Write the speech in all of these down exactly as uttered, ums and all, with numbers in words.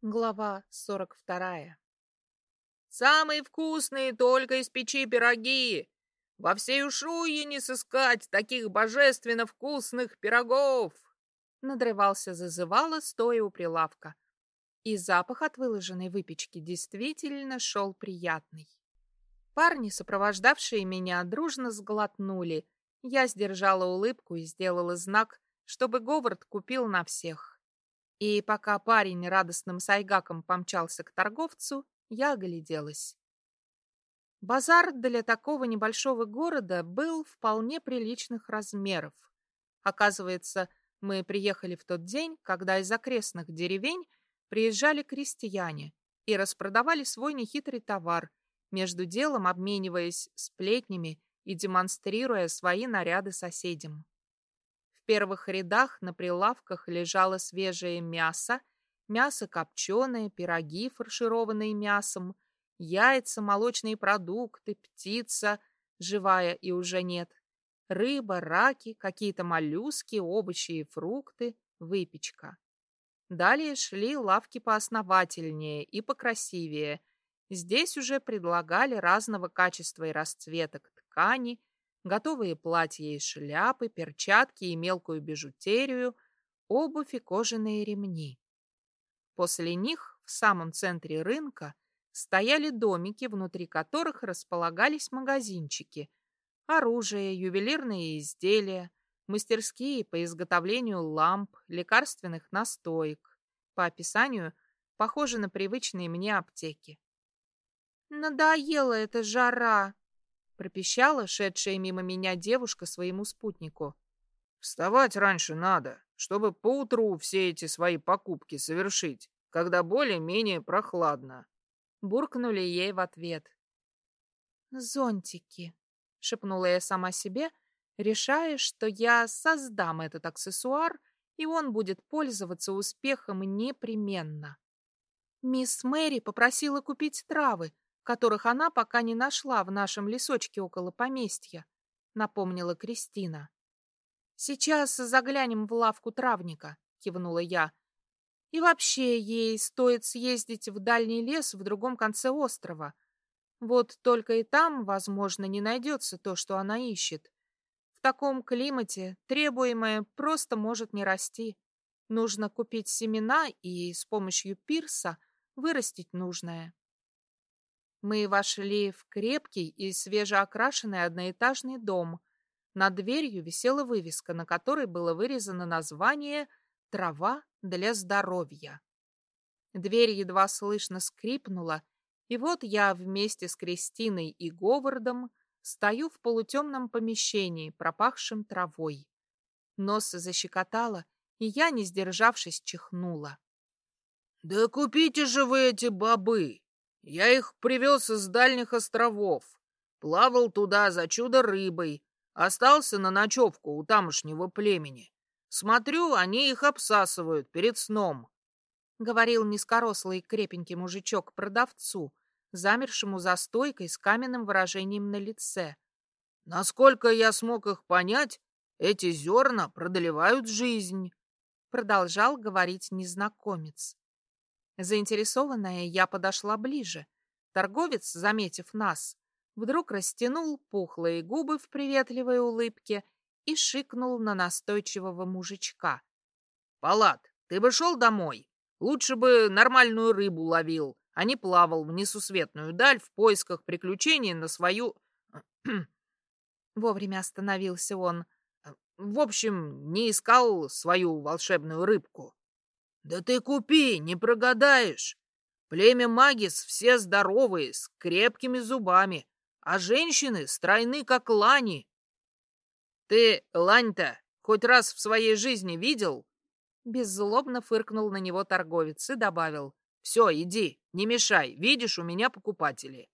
Глава сорок вторая. «Самые вкусные только из печи пироги! Во всей Ушуе не сыскать таких божественно вкусных пирогов!» Надрывался зазывало, стоя у прилавка. И запах от выложенной выпечки действительно шел приятный. Парни, сопровождавшие меня, дружно сглотнули. Я сдержала улыбку и сделала знак, чтобы Говард купил на всех. И пока парень радостным сайгаком помчался к торговцу, я огляделась. Базар для такого небольшого города был вполне приличных размеров. Оказывается, мы приехали в тот день, когда из окрестных деревень приезжали крестьяне и распродавали свой нехитрый товар, между делом обмениваясь сплетнями и демонстрируя свои наряды соседям. В первых рядах на прилавках лежало свежее мясо, мясо копченое, пироги, фаршированные мясом, яйца, молочные продукты, птица, живая и уже нет, рыба, раки, какие-то моллюски, овощи и фрукты, выпечка. Далее шли лавки поосновательнее и покрасивее. Здесь уже предлагали разного качества и расцветок ткани, готовые платья и шляпы, перчатки и мелкую бижутерию, обувь и кожаные ремни. После них в самом центре рынка стояли домики, внутри которых располагались магазинчики, оружие, ювелирные изделия, мастерские по изготовлению ламп, лекарственных настоек, по описанию похожи на привычные мне аптеки. «Надоела эта жара!» — пропищала шедшая мимо меня девушка своему спутнику. «Вставать раньше надо, чтобы поутру все эти свои покупки совершить, когда более-менее прохладно», — буркнули ей в ответ. «Зонтики», — шепнула я сама себе, решая, что я создам этот аксессуар, и он будет пользоваться успехом непременно. Мисс Мэри попросила купить травы, которых она пока не нашла в нашем лесочке около поместья, напомнила Кристина. «Сейчас заглянем в лавку травника», — кивнула я. «И вообще ей стоит съездить в дальний лес в другом конце острова. Вот только и там, возможно, не найдется то, что она ищет. В таком климате требуемое просто может не расти. Нужно купить семена и с помощью пирса вырастить нужное». Мы вошли в крепкий и свежеокрашенный одноэтажный дом. Над дверью висела вывеска, на которой было вырезано название «Трава для здоровья». Дверь едва слышно скрипнула, и вот я вместе с Кристиной и Говардом стою в полутемном помещении, пропахшем травой. Нос защекотало, и я, не сдержавшись, чихнула. «Да купите же вы эти бобы! Я их привез из дальних островов. Плавал туда за чудо-рыбой. Остался на ночевку у тамошнего племени. Смотрю, они их обсасывают перед сном», — говорил низкорослый крепенький мужичок продавцу, замершему за стойкой с каменным выражением на лице. «Насколько я смог их понять, эти зерна продлевают жизнь», — продолжал говорить незнакомец. Заинтересованная, я подошла ближе. Торговец, заметив нас, вдруг растянул пухлые губы в приветливой улыбке и шикнул на настойчивого мужичка. «Палат, ты бы шел домой? Лучше бы нормальную рыбу ловил, а не плавал в несусветную даль в поисках приключений на свою...» Вовремя остановился он. «В общем, не искал свою волшебную рыбку». «Да ты купи, не прогадаешь. Племя Магис все здоровые, с крепкими зубами, а женщины стройны, как лани». «Ты лань-то хоть раз в своей жизни видел?» Беззлобно фыркнул на него торговец и добавил: «Все, иди, не мешай, видишь, у меня покупатели».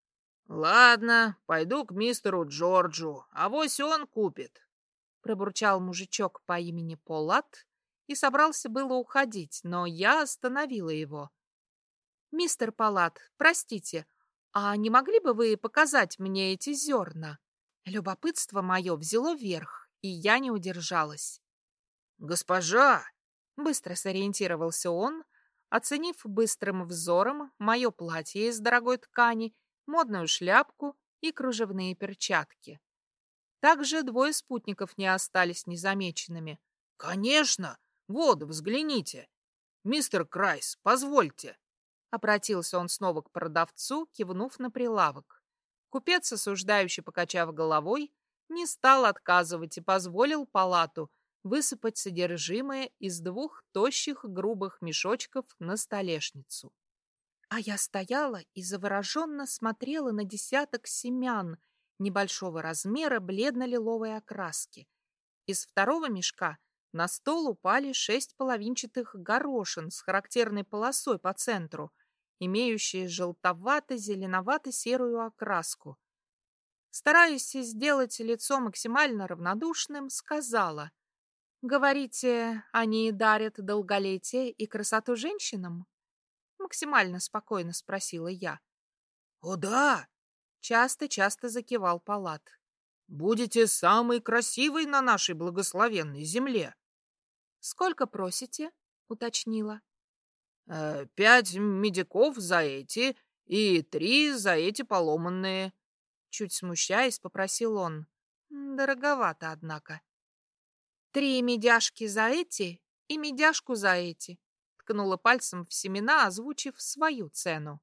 «Ладно, пойду к мистеру Джорджу, авось он купит», — пробурчал мужичок по имени Полат и собрался было уходить, но я остановила его. «Мистер Палат, простите, а не могли бы вы показать мне эти зерна?» Любопытство мое взяло верх, и я не удержалась. «Госпожа!» Быстро сориентировался он, оценив быстрым взором мое платье из дорогой ткани, модную шляпку и кружевные перчатки. Также двое спутников не остались незамеченными. «Конечно! Вот, взгляните! Мистер Крайс, позвольте!» Обратился он снова к продавцу, кивнув на прилавок. Купец, осуждающий, покачав головой, не стал отказывать и позволил Палату высыпать содержимое из двух тощих грубых мешочков на столешницу. А я стояла и завороженно смотрела на десяток семян небольшого размера бледно-лиловой окраски. Из второго мешка на стол упали шесть половинчатых горошин с характерной полосой по центру, имеющие желтовато-зеленовато-серую окраску. Стараясь сделать лицо максимально равнодушным, сказала: «Говорите, они дарят долголетие и красоту женщинам?» Максимально спокойно спросила я. «О да!» — часто-часто закивал Палат. «Будете самой красивой на нашей благословенной земле». «Сколько просите?» — уточнила. Э, «Пять медиков за эти и три за эти поломанные». Чуть смущаясь, попросил он. Дороговато, однако. «Три медяшки за эти и медяшку за эти», — ткнула пальцем в семена, озвучив свою цену.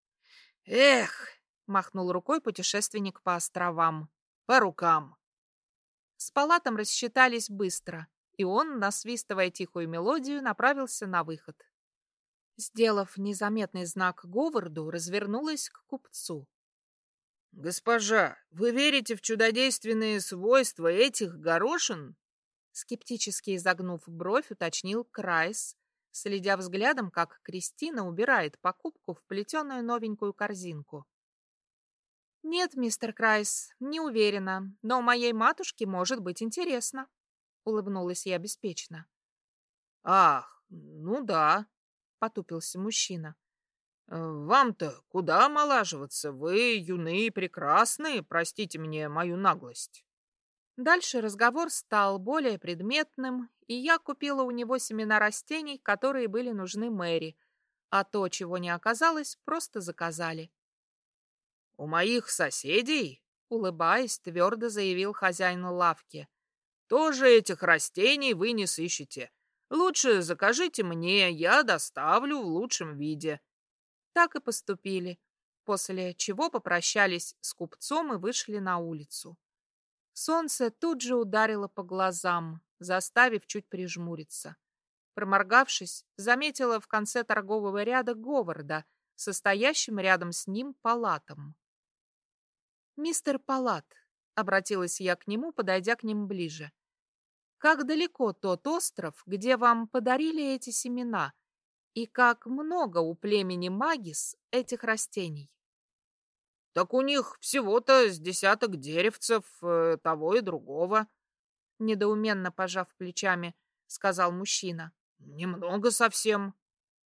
«Эх!» — махнул рукой путешественник по островам. «По рукам!» С Палатом рассчитались быстро, и он, насвистывая тихую мелодию, направился на выход. Сделав незаметный знак Говарду, развернулась к купцу. «Госпожа, вы верите в чудодейственные свойства этих горошин?» Скептически изогнув бровь, уточнил Крайс, следя взглядом, как Кристина убирает покупку в плетеную новенькую корзинку. «Нет, мистер Крайс, не уверена, но моей матушке может быть интересно», — улыбнулась я беспечно. «Ах, ну да», — потупился мужчина. «Вам-то куда омолаживаться? Вы юны и прекрасны, простите мне мою наглость». Дальше разговор стал более предметным, и я купила у него семена растений, которые были нужны Мэри, а то, чего не оказалось, просто заказали. «У моих соседей, — улыбаясь, твердо заявил хозяин лавки, — тоже этих растений вы не сыщете. Лучше закажите мне, я доставлю в лучшем виде». Так и поступили, после чего попрощались с купцом и вышли на улицу. Солнце тут же ударило по глазам, заставив чуть прижмуриться. Проморгавшись, заметила в конце торгового ряда Говарда, состоящим рядом с ним Палатом. «Мистер Палат», — обратилась я к нему, подойдя к ним ближе, — «как далеко тот остров, где вам подарили эти семена, и как много у племени Магис этих растений?» «Так у них всего-то с десяток деревцев э, того и другого», — недоуменно пожав плечами, сказал мужчина. «Немного совсем».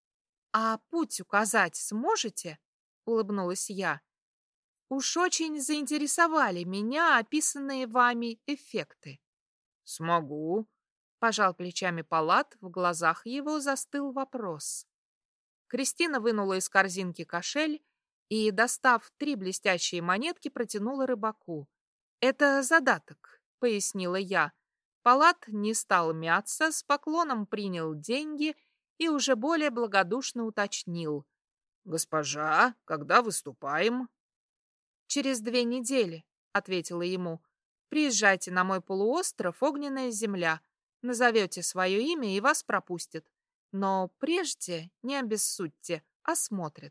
«А путь указать сможете?» — улыбнулась я. «Уж очень заинтересовали меня описанные вами эффекты». «Смогу», — пожал плечами Палат, в глазах его застыл вопрос. Кристина вынула из корзинки кошель и, достав три блестящие монетки, протянула рыбаку. «Это задаток», — пояснила я. Палат не стал мяться, с поклоном принял деньги и уже более благодушно уточнил. «Госпожа, когда выступаем?» «Через две недели», — ответила ему. «Приезжайте на мой полуостров Огненная земля. Назовете свое имя, и вас пропустят. Но прежде не обессудьте, осмотрят».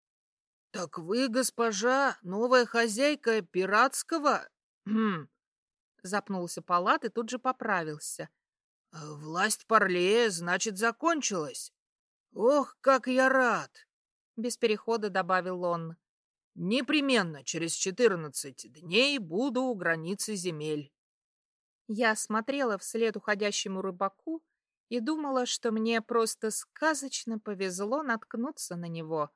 «Так вы, госпожа, новая хозяйка пиратского...» «Хм...» — запнулся Палат и тут же поправился. «Власть Парлея, значит, закончилась. Ох, как я рад!» — без перехода добавил он. «Непременно через четырнадцать дней буду у границы земель». Я смотрела вслед уходящему рыбаку и думала, что мне просто сказочно повезло наткнуться на него.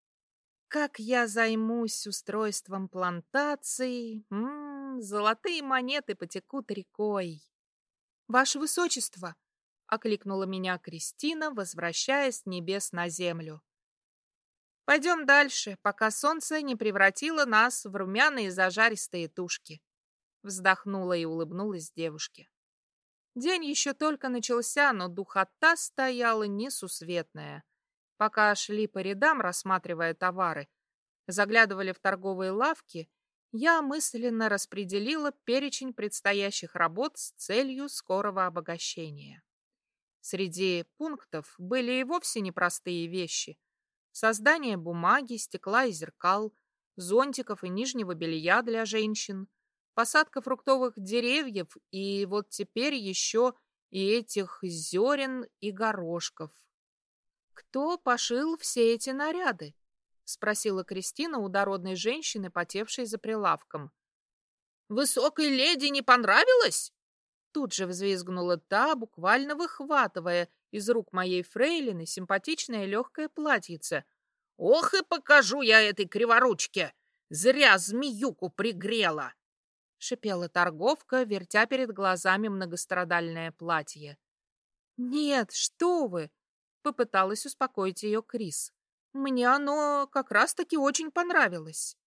Как я займусь устройством плантаций, м-м, золотые монеты потекут рекой. «Ваше Высочество!» — окликнула меня Кристина, возвращаясь с небес на землю. «Пойдем дальше, пока солнце не превратило нас в румяные зажаристые тушки», — вздохнула и улыбнулась девушке. День еще только начался, но духота стояла несусветная. Пока шли по рядам, рассматривая товары, заглядывали в торговые лавки, я мысленно распределила перечень предстоящих работ с целью скорого обогащения. Среди пунктов были и вовсе непростые вещи. Создание бумаги, стекла и зеркал, зонтиков и нижнего белья для женщин, посадка фруктовых деревьев и вот теперь еще и этих зерен и горошков. «Кто пошил все эти наряды?» — спросила Кристина у дородной женщины, потевшей за прилавком. «Высокой леди не понравилось?» Тут же взвизгнула та, буквально выхватывая из рук моей фрейлины симпатичное легкое платьице. «Ох и покажу я этой криворучке! Зря змеюку пригрела!» — шипела торговка, вертя перед глазами многострадальное платье. «Нет, что вы!» — попыталась успокоить ее Крис. «Мне оно как раз-таки очень понравилось».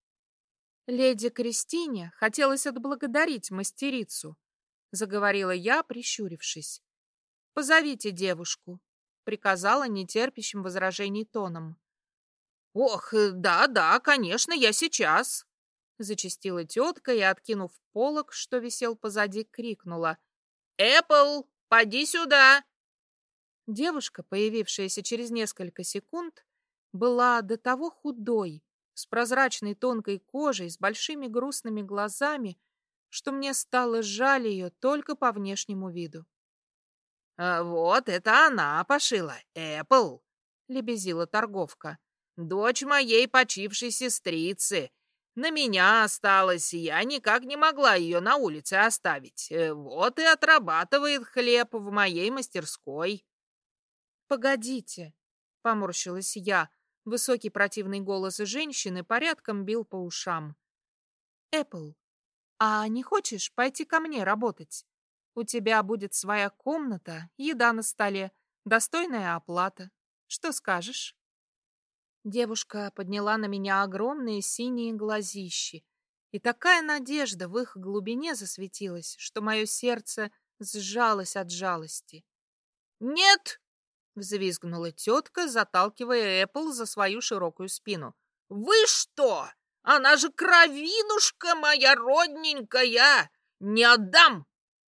«Леди Кристине хотелось отблагодарить мастерицу», — заговорила я, прищурившись. «Позовите девушку», — приказала нетерпящим возражений тоном. «Ох, да-да, конечно, я сейчас», — зачастила тетка и, откинув полог, что висел позади, крикнула. «Эппл, поди сюда!» Девушка, появившаяся через несколько секунд, была до того худой, с прозрачной тонкой кожей, с большими грустными глазами, что мне стало жаль ее только по внешнему виду. «А вот это она пошила, Эппл!» — лебезила торговка. «Дочь моей почившей сестрицы. На меня осталась, я никак не могла ее на улице оставить. Вот и отрабатывает хлеб в моей мастерской». «Погодите», — поморщилась я. Высокий противный голос женщины порядком бил по ушам. «Эппл, а не хочешь пойти ко мне работать? У тебя будет своя комната, еда на столе, достойная оплата. Что скажешь?» Девушка подняла на меня огромные синие глазищи, и такая надежда в их глубине засветилась, что мое сердце сжалось от жалости. «Нет!» — взвизгнула тетка, заталкивая Эппл за свою широкую спину. «Вы что? Она же кровинушка моя родненькая! Не отдам!»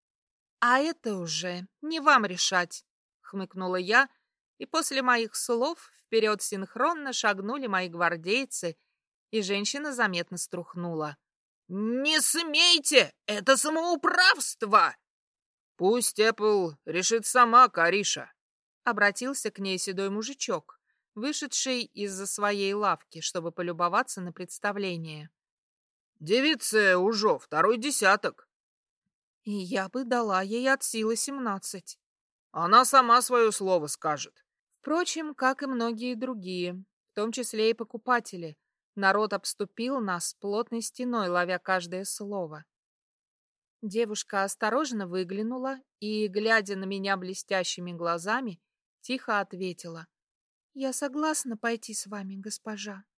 «А это уже не вам решать», — хмыкнула я, и после моих слов вперед синхронно шагнули мои гвардейцы, и женщина заметно струхнула. «Не смейте! Это самоуправство!» «Пусть Эппл решит сама, Кариша», — обратился к ней седой мужичок, вышедший из-за своей лавки, чтобы полюбоваться на представление. «Девице уже второй десяток». «И я бы дала ей от силы семнадцать». «Она сама свое слово скажет». Впрочем, как и многие другие, в том числе и покупатели, народ обступил нас плотной стеной, ловя каждое слово. Девушка осторожно выглянула и, глядя на меня блестящими глазами, тихо ответила. «Я согласна пойти с вами, госпожа».